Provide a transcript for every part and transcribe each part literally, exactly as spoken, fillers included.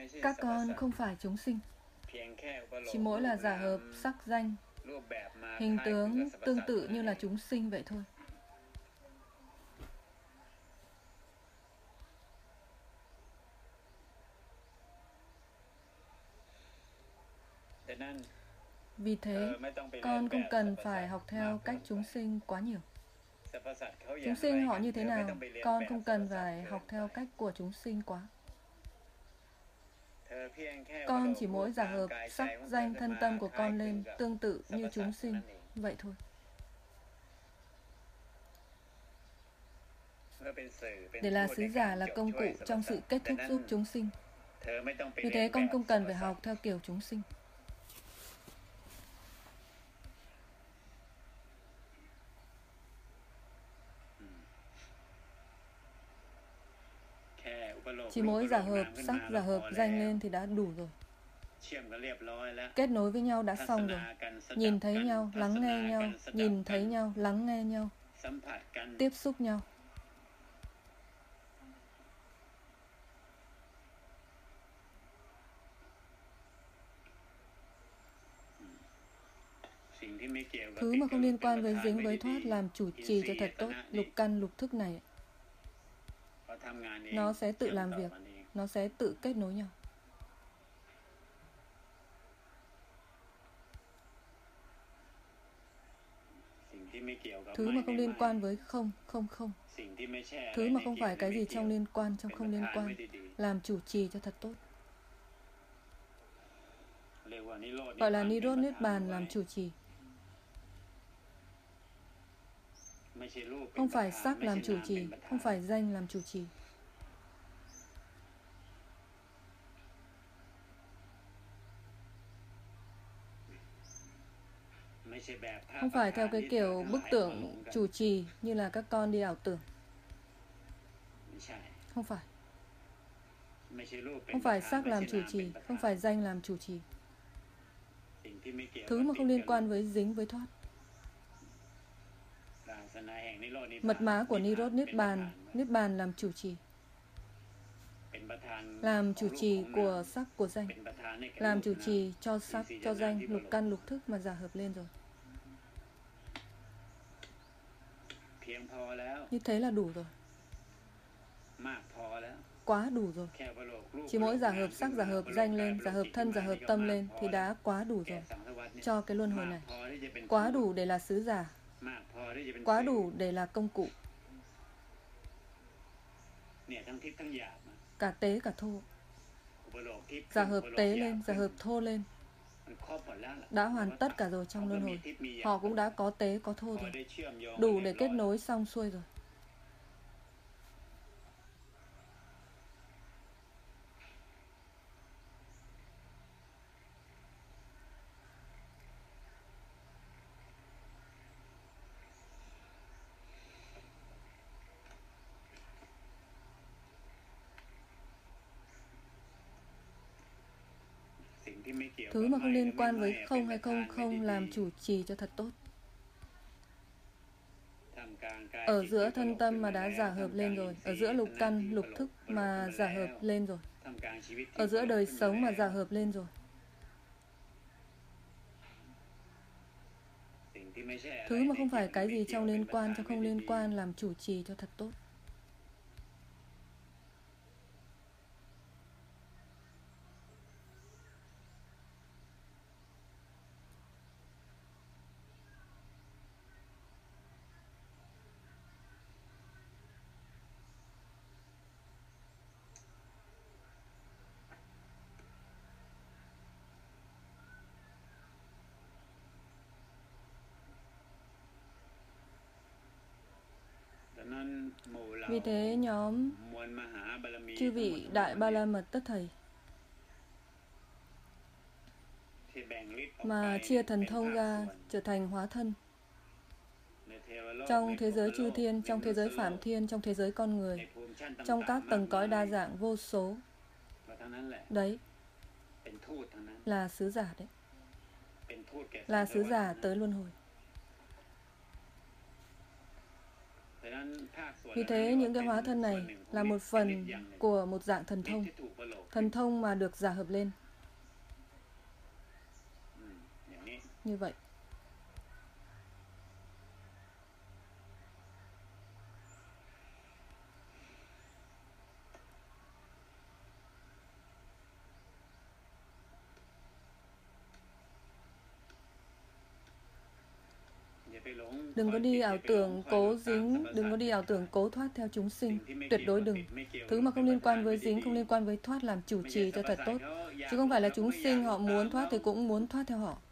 Các con không phải chúng sinh, chỉ mỗi là giả hợp sắc danh, hình tướng tương tự như là chúng sinh vậy thôi. Vì thế, con không cần phải học theo cách chúng sinh quá nhiều. Chúng sinh họ như thế nào, con không cần phải học theo cách của chúng sinh quá. Con chỉ mỗi giả hợp sắc danh thân tâm của con lên tương tự như chúng sinh, vậy thôi. Để là sứ giả là công cụ trong sự kết thúc giúp chúng sinh. Vì thế con không cần phải học theo kiểu chúng sinh. Chỉ mỗi giả hợp sắc, giả hợp danh lên thì đã đủ rồi. Kết nối với nhau đã xong rồi. Nhìn thấy nhau, lắng nghe nhau, nhìn thấy nhau, lắng nghe nhau, tiếp xúc nhau. Thứ mà không liên quan với dính với thoát làm chủ trì cho thật tốt lục căn lục thức này. Nó sẽ tự làm việc, nó sẽ tự kết nối nhau. Thứ mà không liên quan với không, không, không. Thứ mà không phải cái gì trong liên quan, trong không liên quan, làm chủ trì cho thật tốt. Gọi là Nirodha Niết Bàn làm chủ trì. Không phải sắc làm chủ trì, không phải danh làm chủ trì. Không phải theo cái kiểu bức tượng chủ trì như là các con đi ảo tưởng. Không phải. Không phải sắc làm chủ trì, không phải danh làm chủ trì. Thứ mà không liên quan với dính với thoát. Mật mã của Nirodha Niết Bàn, Niết Bàn làm chủ trì. Làm chủ trì của sắc của danh. Làm chủ trì cho sắc, cho danh, lục căn lục thức mà giả hợp lên rồi. Như thế là đủ rồi. Quá đủ rồi. Chỉ mỗi giả hợp sắc, giả hợp danh lên, giả hợp thân, giả hợp tâm lên thì đã quá đủ rồi cho cái luân hồi này. Quá đủ để là sứ giả. Quá đủ để là công cụ. Cả tế cả thô. Giả hợp tế lên, giả hợp thô lên. Đã hoàn tất cả rồi trong luân hồi. Họ cũng đã có tế, có thô rồi. Đủ để kết nối xong xuôi rồi. Thứ mà không liên quan với không hay không không làm chủ trì cho thật tốt. Ở giữa thân tâm mà đã giả hợp lên rồi. Ở giữa lục căn, lục thức mà giả hợp lên rồi. Ở giữa đời sống mà giả hợp lên rồi. Thứ mà không phải cái gì trong liên quan, trong không liên quan làm chủ trì cho thật tốt. Vì thế nhóm chư vị Đại Ba La Mật Tất Thầy mà chia thần thông ra trở thành hóa thân trong thế giới chư thiên, trong thế giới phạm thiên, trong thế giới con người, trong các tầng cõi đa dạng vô số. Đấy là sứ giả đấy. Là sứ giả tới luân hồi. Vì thế những cái hóa thân này là một phần của một dạng thần thông. thần thông mà được giả hợp lên. Như vậy. Đừng có đi ảo tưởng cố dính, đừng có đi ảo tưởng cố thoát theo chúng sinh. Tuyệt đối đừng. Thứ mà không liên quan với dính, không liên quan với thoát làm chủ trì cho thật tốt. Chứ không phải là chúng sinh họ muốn thoát thì cũng muốn thoát theo họ.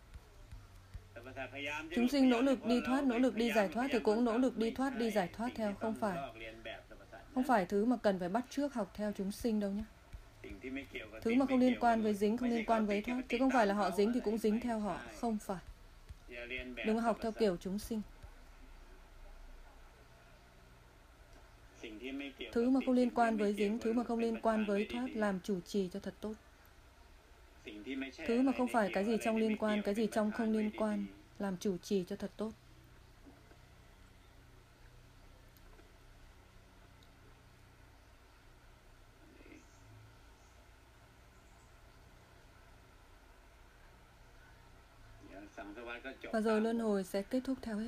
Chúng sinh nỗ lực đi thoát, nỗ lực đi giải thoát thì cũng nỗ lực đi thoát, đi giải thoát theo. Không phải. Không phải thứ mà cần phải bắt chước học theo chúng sinh đâu nhé. Thứ mà không liên quan với dính, không liên quan với thoát. Chứ không phải là họ dính thì cũng dính theo họ. Không phải. Đừng học theo kiểu chúng sinh. Thứ mà không liên quan với dính, thứ mà không liên quan với thoát làm chủ trì cho thật tốt. Thứ mà không phải cái gì trong liên quan, cái gì trong không liên quan, làm chủ trì cho thật tốt. Và rồi luân hồi sẽ kết thúc theo hết.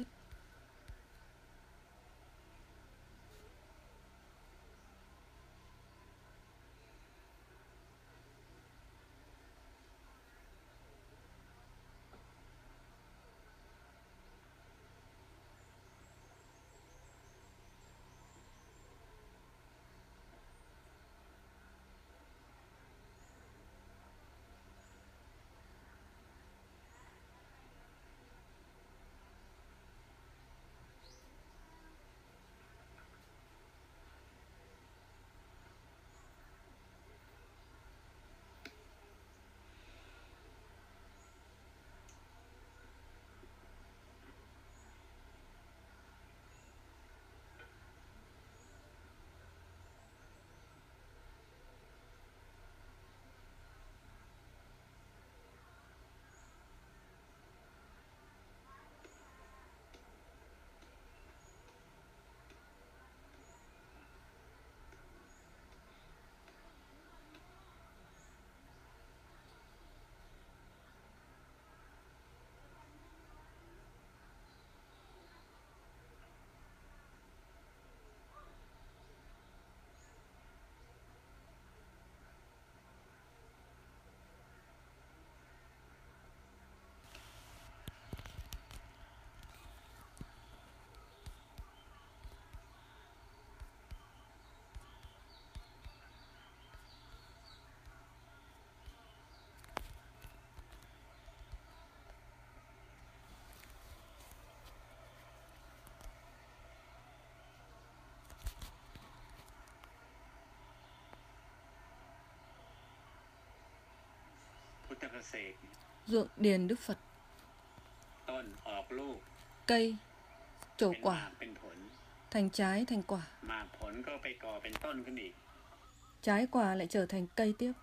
Ruộng điền Đức Phật. Cây trổ quả, thành trái thành quả. Trái quả lại trở thành cây tiếp.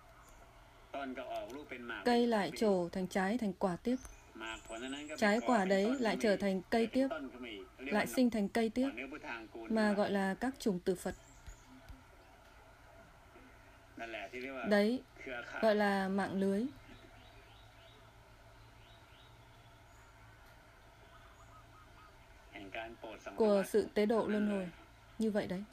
Cây lại trổ thành trái thành quả tiếp. Trái quả đấy lại trở thành cây tiếp, lại sinh thành cây tiếp, mà gọi là các chủng tử Phật. Đấy gọi là mạng lưới. Của sự tế độ luân hồi. Như vậy đấy.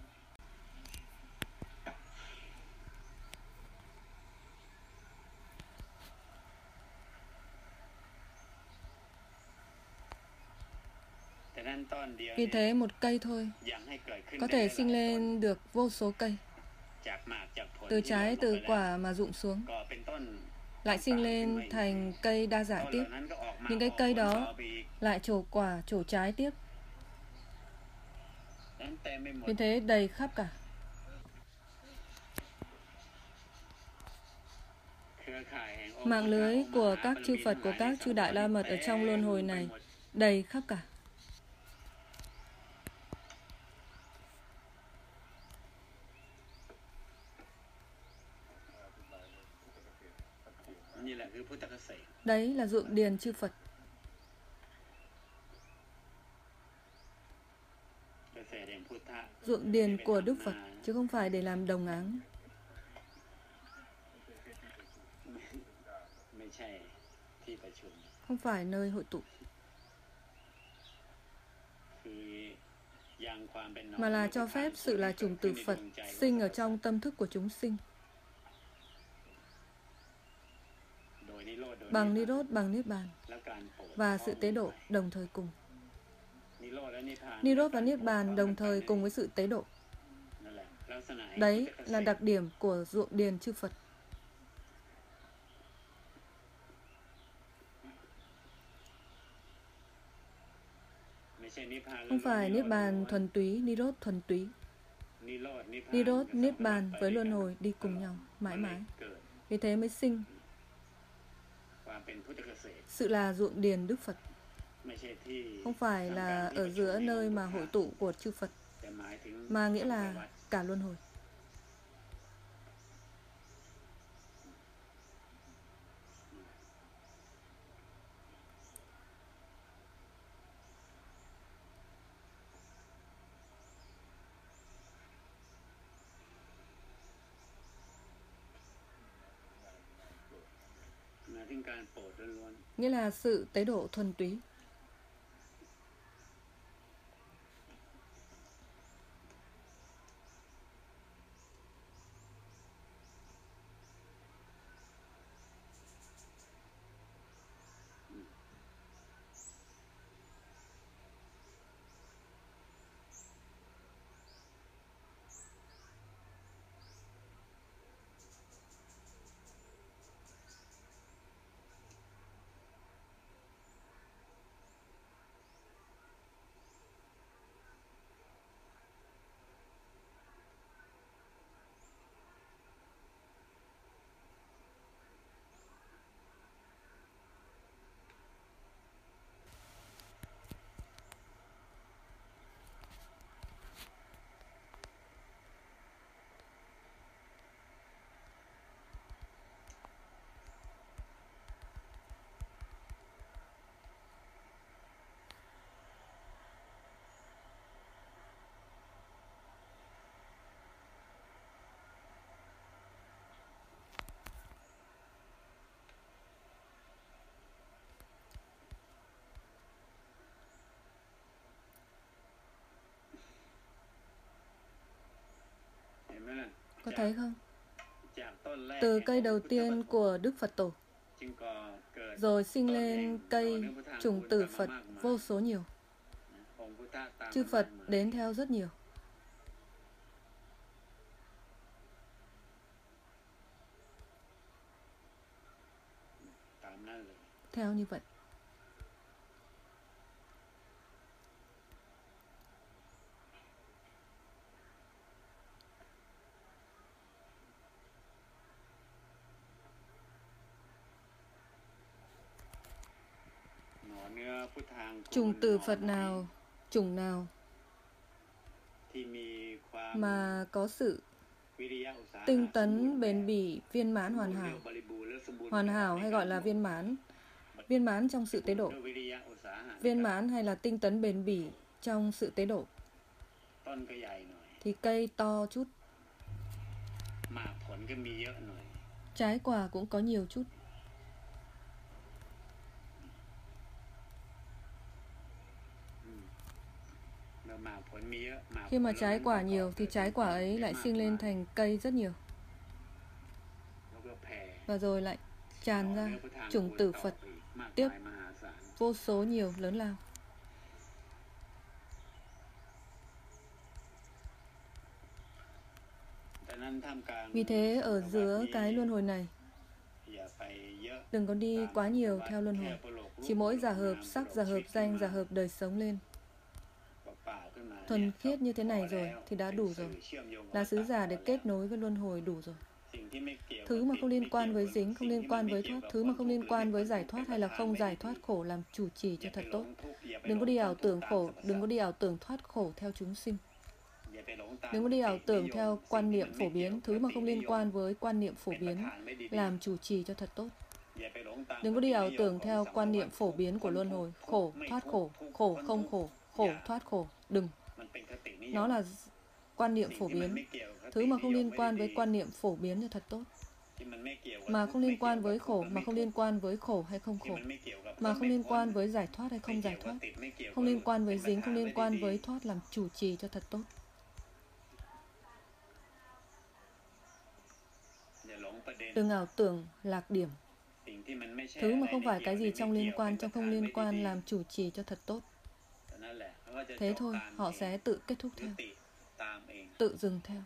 Vì thế một cây thôi có thể sinh lên được vô số cây. Từ trái từ quả mà rụng xuống, lại sinh lên thành cây đa dạng tiếp. Những cái cây đó lại trổ quả, trổ trái tiếp. Vì thế đầy khắp cả. Mạng lưới của các chư Phật, của các chư Đại La Mật ở trong luân hồi này đầy khắp cả. Đấy là ruộng điền chư Phật. Ruộng điền của Đức Phật, chứ không phải để làm đồng áng. không phải nơi hội tụ, mà là cho phép sự là chủng tử Phật sinh ở trong tâm thức của chúng sinh. Bằng Nirodh, bằng Niết Bàn và sự tế độ đồng thời cùng. Nirodh và Niết Bàn đồng thời cùng với sự tế độ. Đấy là đặc điểm của ruộng điền chư Phật. Không phải Niết Bàn thuần túy, Nirodh thuần túy. Nirodh, Niết Bàn với luân hồi đi cùng nhau mãi mãi. Vì thế mới sinh sự là ruộng điền Đức Phật. Không phải là ở giữa nơi mà hội tụ của chư Phật, mà nghĩa là cả luân hồi. Nghĩa là sự tế độ thuần túy. Có thấy không? Từ cây đầu tiên của Đức Phật Tổ, rồi sinh lên cây chủng tử Phật vô số nhiều. Chư Phật đến theo rất nhiều. Theo như vậy. Chủng tử Phật nào, chủng nào mà có sự tinh tấn, bền bỉ, viên mãn, hoàn hảo. Hoàn hảo hay gọi là viên mãn. Viên mãn trong sự tế độ. Viên mãn hay là tinh tấn bền bỉ trong sự tế độ. Thì cây to chút. Trái quả cũng có nhiều chút. Khi mà trái quả nhiều thì trái quả ấy lại sinh lên thành cây rất nhiều. Và rồi lại tràn ra chủng tử Phật tiếp vô số nhiều lớn lao. Vì thế ở giữa cái luân hồi này, đừng có đi quá nhiều theo luân hồi. Chỉ mỗi giả hợp sắc, giả hợp danh, giả hợp đời sống lên thuần khiết như thế này rồi thì đã đủ rồi. Là sứ giả để kết nối với luân hồi đủ rồi. Thứ mà không liên quan với dính, không liên quan với thoát, thứ mà không liên quan với giải thoát hay là không giải thoát khổ làm chủ trì cho thật tốt. Đừng có đi ảo tưởng khổ, đừng có đi ảo tưởng thoát khổ theo chúng sinh. Đừng có đi ảo tưởng theo quan niệm phổ biến, thứ mà không liên quan với quan niệm phổ biến làm chủ trì cho thật tốt. Đừng có đi ảo tưởng theo quan niệm phổ biến của luân hồi, khổ, thoát khổ, khổ không khổ, khổ thoát khổ. Đừng. Nó là quan niệm phổ biến. Thứ mà không liên quan với quan niệm phổ biến cho thật tốt. mà không liên quan với khổ, mà không liên quan với khổ hay không khổ, mà không liên quan với giải thoát hay không giải thoát, không liên quan với dính, không liên quan với thoát, làm chủ trì cho thật tốt. Đừng ảo tưởng lạc điểm. Thứ mà không phải cái gì trong liên quan, trong không liên quan, làm chủ trì cho thật tốt. Thế thôi, họ sẽ tự kết thúc theo, tự dừng theo.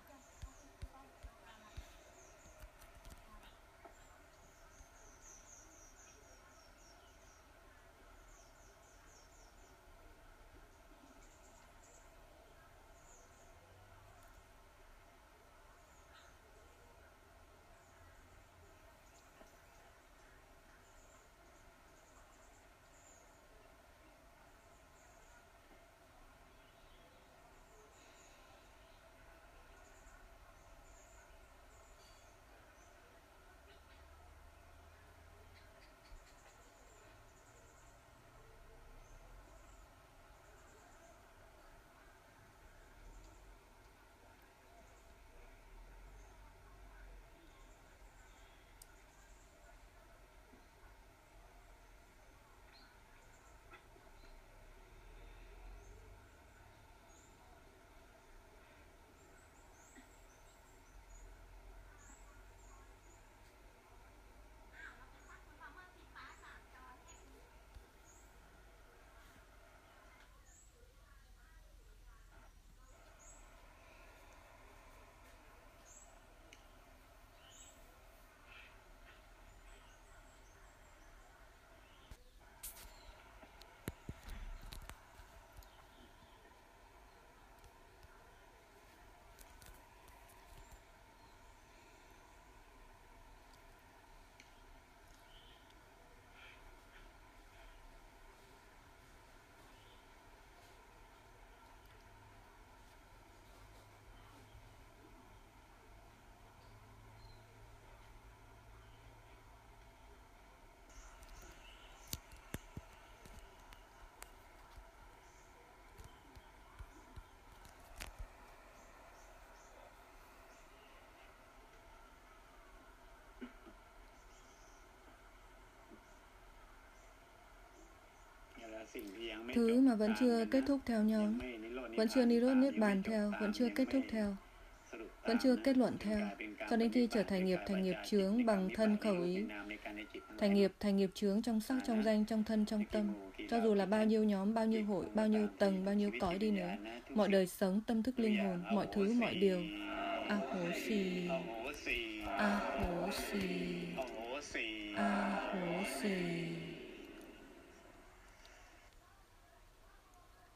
Thứ mà vẫn chưa kết thúc theo nhau, vẫn chưa Nirodha Niết Bàn theo, vẫn chưa kết thúc theo, vẫn chưa kết luận theo, cho đến khi trở thành nghiệp thành nghiệp chướng bằng thân khẩu ý, thành nghiệp thành nghiệp chướng trong sắc, trong danh, trong thân, trong tâm. Cho dù là bao nhiêu nhóm, bao nhiêu hội, bao nhiêu tầng, bao nhiêu cõi đi nữa, mọi đời sống, tâm thức linh hồn, mọi thứ, mọi điều. A hố xì, a hố xì, a hố xì.